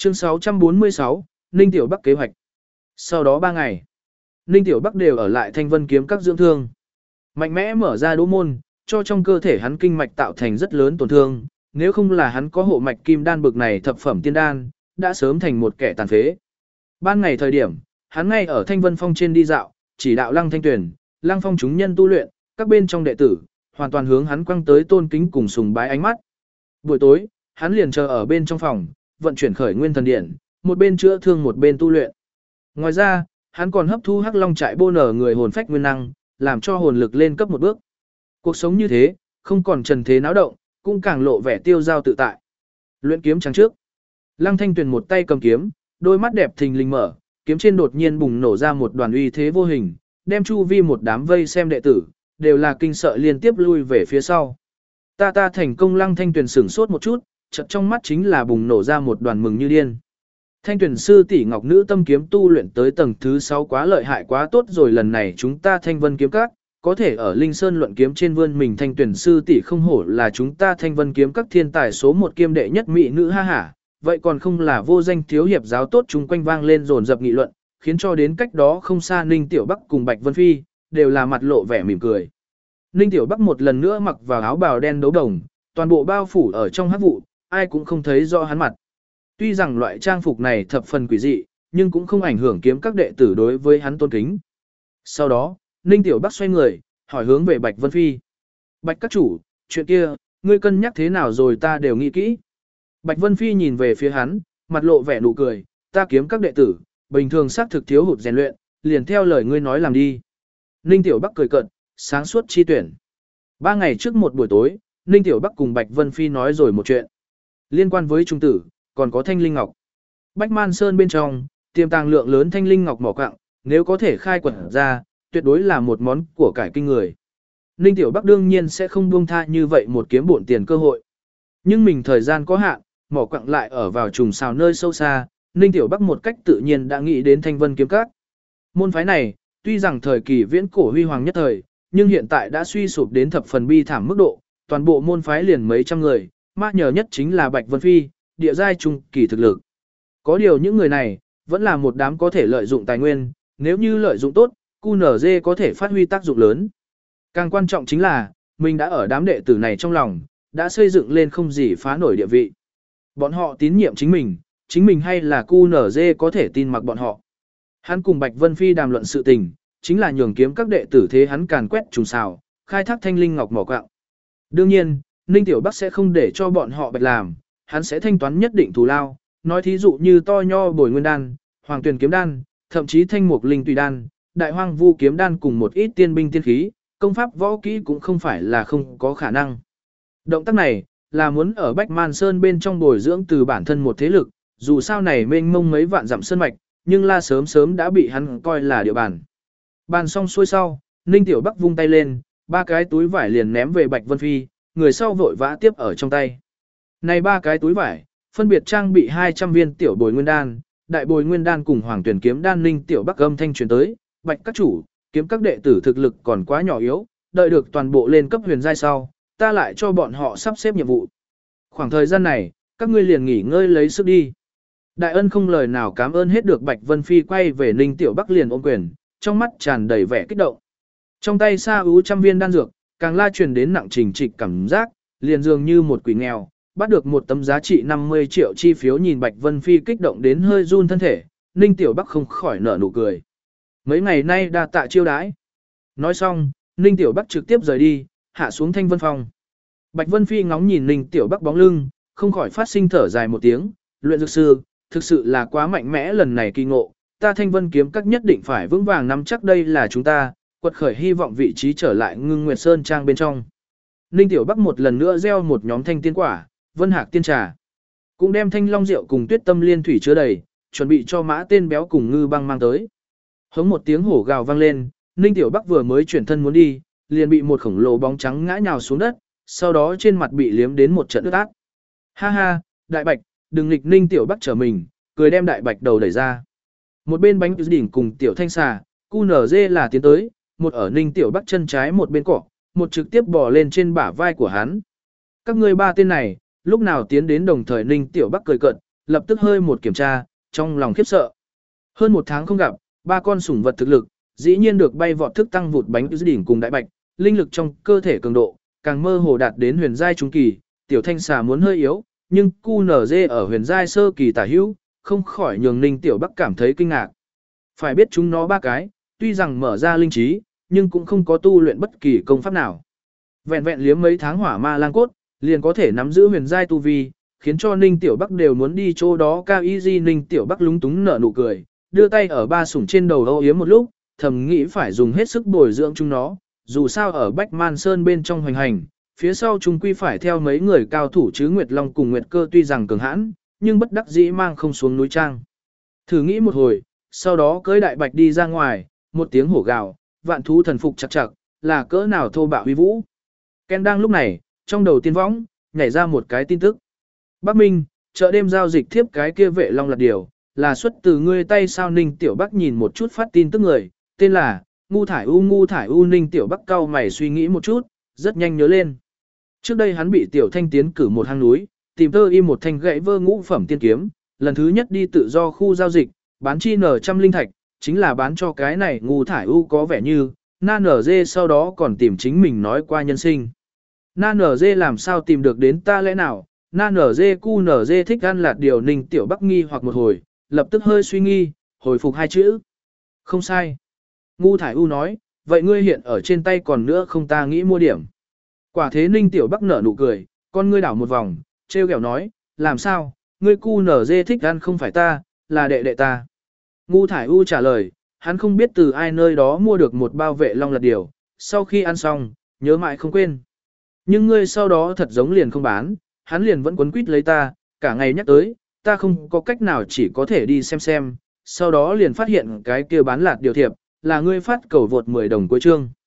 Chương 646, Ninh Tiểu Bắc kế hoạch. Sau đó 3 ngày, Ninh Tiểu Bắc đều ở lại Thanh Vân kiếm các dưỡng thương. Mạnh mẽ mở ra đỗ môn, cho trong cơ thể hắn kinh mạch tạo thành rất lớn tổn thương, nếu không là hắn có hộ mạch kim đan bực này thập phẩm tiên đan, đã sớm thành một kẻ tàn phế. Ban ngày thời điểm, hắn ngay ở Thanh Vân Phong trên đi dạo, chỉ đạo Lăng Thanh Tuyền, Lăng Phong chúng nhân tu luyện, các bên trong đệ tử, hoàn toàn hướng hắn quăng tới tôn kính cùng sùng bái ánh mắt. Buổi tối, hắn liền chờ ở bên trong phòng, vận chuyển khởi nguyên thần điện, một bên chữa thương một bên tu luyện. Ngoài ra, hắn còn hấp thu Hắc Long trại bô nở người hồn phách nguyên năng, làm cho hồn lực lên cấp một bước. Cuộc sống như thế, không còn trần thế náo động, cũng càng lộ vẻ tiêu dao tự tại. Luyện kiếm trắng trước. Lăng Thanh Tuyền một tay cầm kiếm, đôi mắt đẹp thình lình mở, kiếm trên đột nhiên bùng nổ ra một đoàn uy thế vô hình, đem chu vi một đám vây xem đệ tử, đều là kinh sợ liên tiếp lui về phía sau. Ta thành công. Lăng Thanh Tuyền sửng sốt một chút, chợt trong mắt chính là bùng nổ ra một đoàn mừng như điên. Thanh Tuyền sư tỷ Ngọc Nữ Tâm kiếm tu luyện tới tầng thứ 6 quá lợi hại quá tốt rồi, lần này chúng ta Thanh Vân kiếm các có thể ở Linh Sơn luận kiếm trên vươn mình. Thanh Tuyền sư tỷ không hổ là chúng ta Thanh Vân kiếm các thiên tài số 1 kiêm đệ nhất mỹ nữ ha hả, vậy còn không là vô danh thiếu hiệp giáo tốt. Chúng quanh vang lên dồn dập nghị luận, khiến cho đến cách đó không xa Ninh Tiểu Bắc cùng Bạch Vân Phi đều là mặt lộ vẻ mỉm cười. Ninh Tiểu Bắc một lần nữa mặc vào áo bào đen đấu đồng, toàn bộ bao phủ ở trong hắc vụ, ai cũng không thấy rõ hắn mặt. Tuy rằng loại trang phục này thập phần quỷ dị, nhưng cũng không ảnh hưởng kiếm các đệ tử đối với hắn tôn kính. Sau đó, Ninh Tiểu Bắc xoay người, hỏi hướng về Bạch Vân Phi. Bạch các chủ, chuyện kia, ngươi cân nhắc thế nào rồi, ta đều nghĩ kỹ. Bạch Vân Phi nhìn về phía hắn, mặt lộ vẻ nụ cười, ta kiếm các đệ tử, bình thường xác thực thiếu hụt rèn luyện, liền theo lời ngươi nói làm đi. Ninh Tiểu Bắc cười cợt, sáng suốt chi tuyển. 3 ngày trước một buổi tối, Ninh Tiểu Bắc cùng Bạch Vân Phi nói rồi một chuyện. Liên quan với trung tử, còn có thanh linh ngọc. Bách Man Sơn bên trong, tiềm tàng lượng lớn thanh linh ngọc mỏ quặng, nếu có thể khai quật ra, tuyệt đối là một món của cải kinh người. Ninh Tiểu Bắc đương nhiên sẽ không buông tha như vậy một kiếm bộn tiền cơ hội. Nhưng mình thời gian có hạn, mỏ quặng lại ở vào trùng xào nơi sâu xa, Ninh Tiểu Bắc một cách tự nhiên đã nghĩ đến Thanh Vân kiếm các. Môn phái này, tuy rằng thời kỳ viễn cổ huy hoàng nhất thời, nhưng hiện tại đã suy sụp đến thập phần bi thảm mức độ, toàn bộ môn phái liền mấy trăm người, mắc nhờ nhất chính là Bạch Vân Phi, địa giai trung kỳ thực lực. Có điều những người này, vẫn là một đám có thể lợi dụng tài nguyên, nếu như lợi dụng tốt, QNZ có thể phát huy tác dụng lớn. Càng quan trọng chính là, mình đã ở đám đệ tử này trong lòng, đã xây dựng lên không gì phá nổi địa vị. Bọn họ tín nhiệm chính mình hay là QNZ có thể tin mặc bọn họ. Hắn cùng Bạch Vân Phi đàm luận sự tình, chính là nhường kiếm các đệ tử thế hắn càn quét trùng xào, khai thác thanh linh ngọc mỏ quặng. Đương nhiên, Ninh Tiểu Bắc sẽ không để cho bọn họ bạch làm, hắn sẽ thanh toán nhất định thù lao, nói thí dụ như to nho bồi nguyên đan, hoàng tuyền kiếm đan, thậm chí thanh mục linh tùy đan, đại hoang vu kiếm đan cùng một ít tiên binh tiên khí, công pháp võ kỹ cũng không phải là không có khả năng. Động tác này, là muốn ở Bách Man Sơn bên trong bồi dưỡng từ bản thân một thế lực, dù sao này mênh mông mấy vạn dặm sơn mạch, nhưng la sớm đã bị hắn coi là địa bàn. Bàn xong xuôi sau, Ninh Tiểu Bắc vung tay lên, 3 cái túi vải liền ném về Bạch Vân Phi, người sau vội vã tiếp ở trong tay. Này 3 cái túi vải, phân biệt trang bị 200 viên tiểu bồi nguyên đan, đại bồi nguyên đan cùng hoàng tuyển kiếm đan. Ninh Tiểu Bắc âm thanh truyền tới, Bạch các chủ, kiếm các đệ tử thực lực còn quá nhỏ yếu, đợi được toàn bộ lên cấp huyền giai sau, ta lại cho bọn họ sắp xếp nhiệm vụ. Khoảng thời gian này, các ngươi liền nghỉ ngơi lấy sức đi. Đại ân không lời nào cảm ơn hết được. Bạch Vân Phi quay về Ninh Tiểu Bắc liền ôm quyền, trong mắt tràn đầy vẻ kích động. Trong tay sa ú trăm viên đan dược, càng la truyền đến nặng trình trịch cảm giác, liền dường như một quỷ nghèo, bắt được một tấm giá trị 50 triệu chi phiếu. Nhìn Bạch Vân Phi kích động đến hơi run thân thể, Ninh Tiểu Bắc không khỏi nở nụ cười. Mấy ngày nay đa tạ chiêu đãi. Nói xong, Ninh Tiểu Bắc trực tiếp rời đi, hạ xuống Thanh Vân Phong. Bạch Vân Phi ngóng nhìn Ninh Tiểu Bắc bóng lưng, không khỏi phát sinh thở dài một tiếng, luyện dược sư, thực sự là quá mạnh mẽ, lần này kỳ ngộ, ta Thanh Vân kiếm các nhất định phải vững vàng nắm chắc đây là chúng ta, quật khởi hy vọng vị trí trở lại Ngưng Nguyệt Sơn trang bên trong. Ninh Tiểu Bắc một lần nữa gieo một nhóm thanh tiên quả, vân hạc tiên trà, cũng đem thanh long rượu cùng tuyết tâm liên thủy chứa đầy, chuẩn bị cho mã tên béo cùng ngư băng mang tới. Hống một tiếng hổ gào vang lên, Ninh Tiểu Bắc vừa mới chuyển thân muốn đi, liền bị một khổng lồ bóng trắng ngã nhào xuống đất, sau đó trên mặt bị liếm đến một trận ướt át. Ha ha, Đại Bạch, đừng nghịch. Ninh Tiểu Bắc trở mình, cười đem Đại Bạch đầu đẩy ra. Một bên bánh đỉnh cùng Tiểu Thanh xà, QNZ là tiến tới, một ở Ninh Tiểu Bắc chân trái một bên cỏ, một trực tiếp bò lên trên bả vai của hắn. Các ngươi 3 tên này, lúc nào tiến đến đồng thời? Ninh Tiểu Bắc cười cợt, lập tức hơi một kiểm tra, trong lòng khiếp sợ. Hơn một tháng không gặp, ba con sủng vật thực lực, dĩ nhiên được bay vọt thức tăng vụt bánh đỉnh cùng đại bạch, linh lực trong cơ thể cường độ, càng mơ hồ đạt đến huyền giai trung kỳ, tiểu thanh xà muốn hơi yếu, nhưng QNZ ở huyền giai sơ kỳ tả hữu, không khỏi nhường Ninh Tiểu Bắc cảm thấy kinh ngạc. Phải biết chúng nó ba cái, tuy rằng mở ra linh trí, nhưng cũng không có tu luyện bất kỳ công pháp nào. Vẹn vẹn liếm mấy tháng hỏa ma lang cốt, liền có thể nắm giữ huyền giai tu vi, khiến cho Ninh Tiểu Bắc đều muốn đi chỗ đó cao y di. Ninh Tiểu Bắc lúng túng nở nụ cười, đưa tay ở ba sủng trên đầu âu yếm một lúc, thầm nghĩ phải dùng hết sức bồi dưỡng chúng nó, dù sao ở Bách Man Sơn bên trong hoành hành, phía sau chúng quy phải theo mấy người cao thủ chứ Nguyệt Long cùng Nguyệt Cơ tuy rằng cường hãn, nhưng bất đắc dĩ mang không xuống núi trang. Thử nghĩ một hồi, sau đó cưỡi đại bạch đi ra ngoài, một tiếng hổ gào, vạn thú thần phục chặt chặt, là cỡ nào thô bạo uy vũ. Ken đang lúc này, trong đầu tiên võng, nhảy ra một cái tin tức. Bắc Minh, chợ đêm giao dịch thiếp cái kia vệ long lạt điều, là xuất từ ngươi tay sao? Ninh Tiểu Bắc nhìn một chút phát tin tức người, tên là Ngu Thải U. Ninh Tiểu Bắc cau mày suy nghĩ một chút, rất nhanh nhớ lên. Trước đây hắn bị Tiểu Thanh tiến cử một hang núi, tìm tơ y một thanh gãy vơ ngũ phẩm tiên kiếm, lần thứ nhất đi tự do khu giao dịch, bán chi nở trăm linh thạch, chính là bán cho cái này Ngu Thải U có vẻ như, na nở dê sau đó còn tìm chính mình nói qua nhân sinh. Na nở dê làm sao tìm được đến ta lẽ nào? Na nở dê cu nở dê thích ăn lạt điều. Ninh Tiểu Bắc nghi hoặc một hồi, lập tức hơi suy nghi, hồi phục hai chữ. Không sai. Ngu Thải U nói, vậy ngươi hiện ở trên tay còn nữa không? Ta nghĩ mua điểm. Quả thế. Ninh Tiểu Bắc nở nụ cười, con ngươi đảo một vòng, trêu ghẹo nói, làm sao, ngươi cu nở dê thích ăn không phải ta, là đệ đệ ta. Ngu Thải U trả lời, hắn không biết từ ai nơi đó mua được một bao vệ long lạt điều, sau khi ăn xong, nhớ mãi không quên. Nhưng ngươi sau đó thật giống liền không bán, hắn liền vẫn quấn quýt lấy ta, cả ngày nhắc tới, ta không có cách nào chỉ có thể đi xem, sau đó liền phát hiện cái kia bán lạt điều thiệp, là ngươi phát cầu vượt 10 đồng cuối chương.